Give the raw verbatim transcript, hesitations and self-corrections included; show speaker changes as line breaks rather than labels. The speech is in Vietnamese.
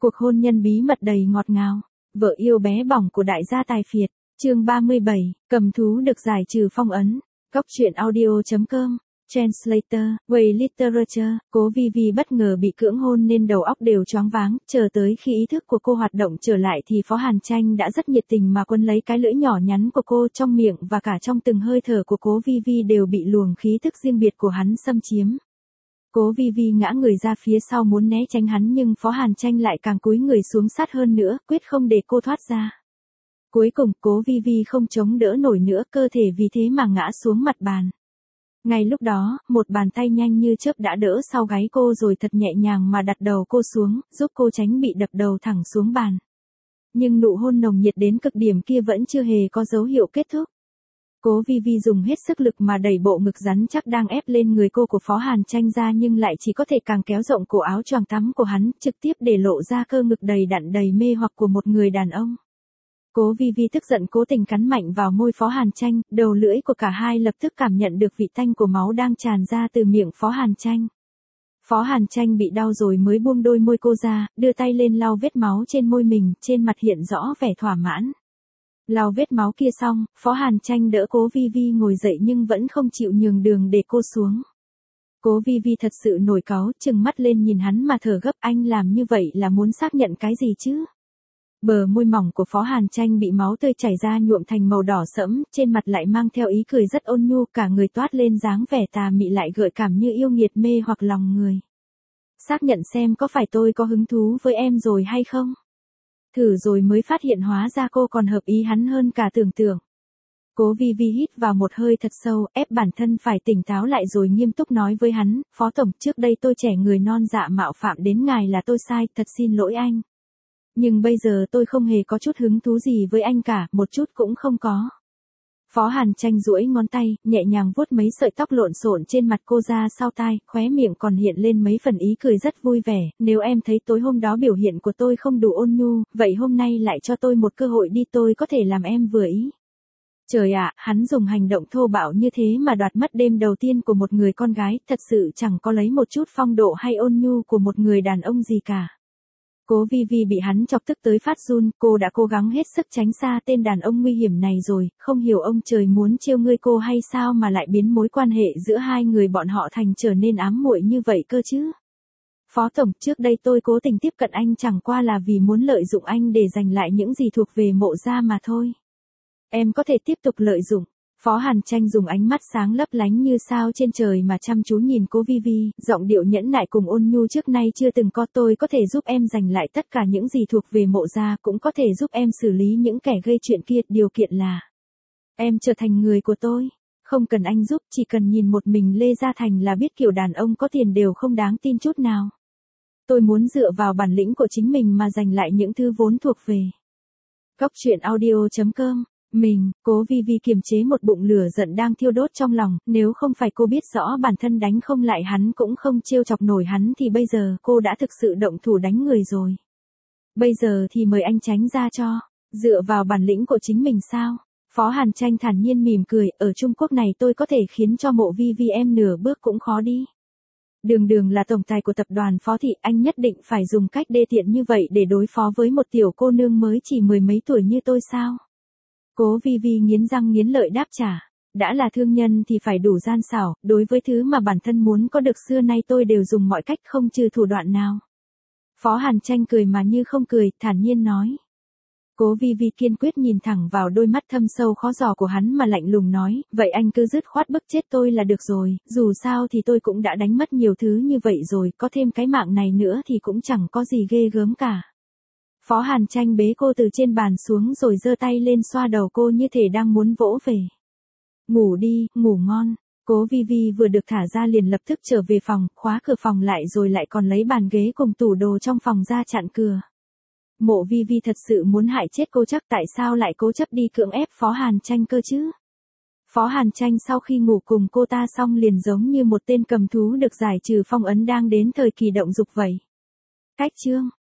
Cuộc hôn nhân bí mật đầy ngọt ngào, vợ yêu bé bỏng của đại gia tài phiệt, chương ba mươi bảy, cầm thú được giải trừ phong ấn, góc truyện audio chấm com, Translator, Way Literature, Cố Vi Vi bất ngờ bị cưỡng hôn nên đầu óc đều choáng váng, chờ tới khi ý thức của cô hoạt động trở lại thì Phó Hàn Tranh đã rất nhiệt tình mà quấn lấy cái lưỡi nhỏ nhắn của cô, trong miệng và cả trong từng hơi thở của Cố Vi Vi đều bị luồng khí thức riêng biệt của hắn xâm chiếm. Cố Vi Vi ngã người ra phía sau muốn né tránh hắn nhưng Phó Hàn Tranh lại càng cúi người xuống sát hơn nữa, quyết không để cô thoát ra. Cuối cùng, Cố Vi Vi không chống đỡ nổi nữa, cơ thể vì thế mà ngã xuống mặt bàn. Ngay lúc đó, một bàn tay nhanh như chớp đã đỡ sau gáy cô rồi thật nhẹ nhàng mà đặt đầu cô xuống, giúp cô tránh bị đập đầu thẳng xuống bàn. Nhưng nụ hôn nồng nhiệt đến cực điểm kia vẫn chưa hề có dấu hiệu kết thúc. Cố Vi Vi dùng hết sức lực mà đẩy bộ ngực rắn chắc đang ép lên người cô của Phó Hàn Tranh ra nhưng lại chỉ có thể càng kéo rộng cổ áo choàng tắm của hắn, trực tiếp để lộ ra cơ ngực đầy đặn đầy mê hoặc của một người đàn ông. Cố Vi Vi tức giận cố tình cắn mạnh vào môi Phó Hàn Tranh, đầu lưỡi của cả hai lập tức cảm nhận được vị tanh của máu đang tràn ra từ miệng Phó Hàn Tranh. Phó Hàn Tranh bị đau rồi mới buông đôi môi cô ra, đưa tay lên lau vết máu trên môi mình, trên mặt hiện rõ vẻ thỏa mãn. Lau vết máu kia xong, Phó Hàn Tranh đỡ Cố Vi Vi ngồi dậy nhưng vẫn không chịu nhường đường để cô xuống. Cố Vi Vi thật sự nổi cáu, trừng mắt lên nhìn hắn mà thở gấp, anh làm như vậy là muốn xác nhận cái gì chứ? Bờ môi mỏng của Phó Hàn Tranh bị máu tươi chảy ra nhuộm thành màu đỏ sẫm, trên mặt lại mang theo ý cười rất ôn nhu, cả người toát lên dáng vẻ tà mị lại gợi cảm như yêu nghiệt mê hoặc lòng người. Xác nhận xem có phải tôi có hứng thú với em rồi hay không? Thử rồi mới phát hiện hóa ra cô còn hợp ý hắn hơn cả tưởng tượng. Cố Vi Vi hít vào một hơi thật sâu, ép bản thân phải tỉnh táo lại rồi nghiêm túc nói với hắn, Phó Tổng, trước đây tôi trẻ người non dạ mạo phạm đến ngài là tôi sai, thật xin lỗi anh. Nhưng bây giờ tôi không hề có chút hứng thú gì với anh cả, một chút cũng không có. Phó Hàn Tranh duỗi ngón tay, nhẹ nhàng vuốt mấy sợi tóc lộn xộn trên mặt cô ra sau tai, khóe miệng còn hiện lên mấy phần ý cười rất vui vẻ, nếu em thấy tối hôm đó biểu hiện của tôi không đủ ôn nhu, vậy hôm nay lại cho tôi một cơ hội đi, tôi có thể làm em vừa ý. Trời ạ, hắn dùng hành động thô bạo như thế mà đoạt mất đêm đầu tiên của một người con gái, thật sự chẳng có lấy một chút phong độ hay ôn nhu của một người đàn ông gì cả. Cố Vi Vi bị hắn chọc tức tới phát run, cô đã cố gắng hết sức tránh xa tên đàn ông nguy hiểm này rồi, không hiểu ông trời muốn trêu ngươi cô hay sao mà lại biến mối quan hệ giữa hai người bọn họ thành trở nên ám muội như vậy cơ chứ. Phó Tổng, trước đây tôi cố tình tiếp cận anh chẳng qua là vì muốn lợi dụng anh để giành lại những gì thuộc về Mộ gia mà thôi. Em có thể tiếp tục lợi dụng. Phó Hàn Tranh dùng ánh mắt sáng lấp lánh như sao trên trời mà chăm chú nhìn Cố Vi Vi, giọng điệu nhẫn nại cùng ôn nhu trước nay chưa từng có, tôi có thể giúp em giành lại tất cả những gì thuộc về Mộ gia, cũng có thể giúp em xử lý những kẻ gây chuyện kia, điều kiện là em trở thành người của tôi. Không cần anh giúp, chỉ cần nhìn một mình Lê Gia Thành là biết kiểu đàn ông có tiền đều không đáng tin chút nào. Tôi muốn dựa vào bản lĩnh của chính mình mà giành lại những thứ vốn thuộc về. Góc truyện audio chấm com. Mình, Cố Vi Vi kiềm chế một bụng lửa giận đang thiêu đốt trong lòng, nếu không phải cô biết rõ bản thân đánh không lại hắn cũng không trêu chọc nổi hắn thì bây giờ cô đã thực sự động thủ đánh người rồi. Bây giờ thì mời anh tránh ra cho, dựa vào bản lĩnh của chính mình sao? Phó Hàn Tranh thản nhiên mỉm cười, ở Trung Quốc này tôi có thể khiến cho Mộ Vi Vi em nửa bước cũng khó đi. Đường Đường là tổng tài của tập đoàn Phó Thị, anh nhất định phải dùng cách đê tiện như vậy để đối phó với một tiểu cô nương mới chỉ mười mấy tuổi như tôi sao? Cố Vi Vi nghiến răng nghiến lợi đáp trả, đã là thương nhân thì phải đủ gian xảo, đối với thứ mà bản thân muốn có được xưa nay tôi đều dùng mọi cách không trừ thủ đoạn nào. Phó Hàn Tranh cười mà như không cười, thản nhiên nói. Cố Vi Vi kiên quyết nhìn thẳng vào đôi mắt thâm sâu khó dò của hắn mà lạnh lùng nói, vậy anh cứ dứt khoát bức chết tôi là được rồi, dù sao thì tôi cũng đã đánh mất nhiều thứ như vậy rồi, có thêm cái mạng này nữa thì cũng chẳng có gì ghê gớm cả. Phó Hàn Tranh bế cô từ trên bàn xuống rồi giơ tay lên xoa đầu cô như thể đang muốn vỗ về. Ngủ đi, ngủ ngon. Cố Vi Vi vừa được thả ra liền lập tức trở về phòng, khóa cửa phòng lại rồi lại còn lấy bàn ghế cùng tủ đồ trong phòng ra chặn cửa. Mộ Vi Vi thật sự muốn hại chết cô chắc, tại sao lại cố chấp đi cưỡng ép Phó Hàn Tranh cơ chứ? Phó Hàn Tranh sau khi ngủ cùng cô ta xong liền giống như một tên cầm thú được giải trừ phong ấn đang đến thời kỳ động dục vậy. Cách chương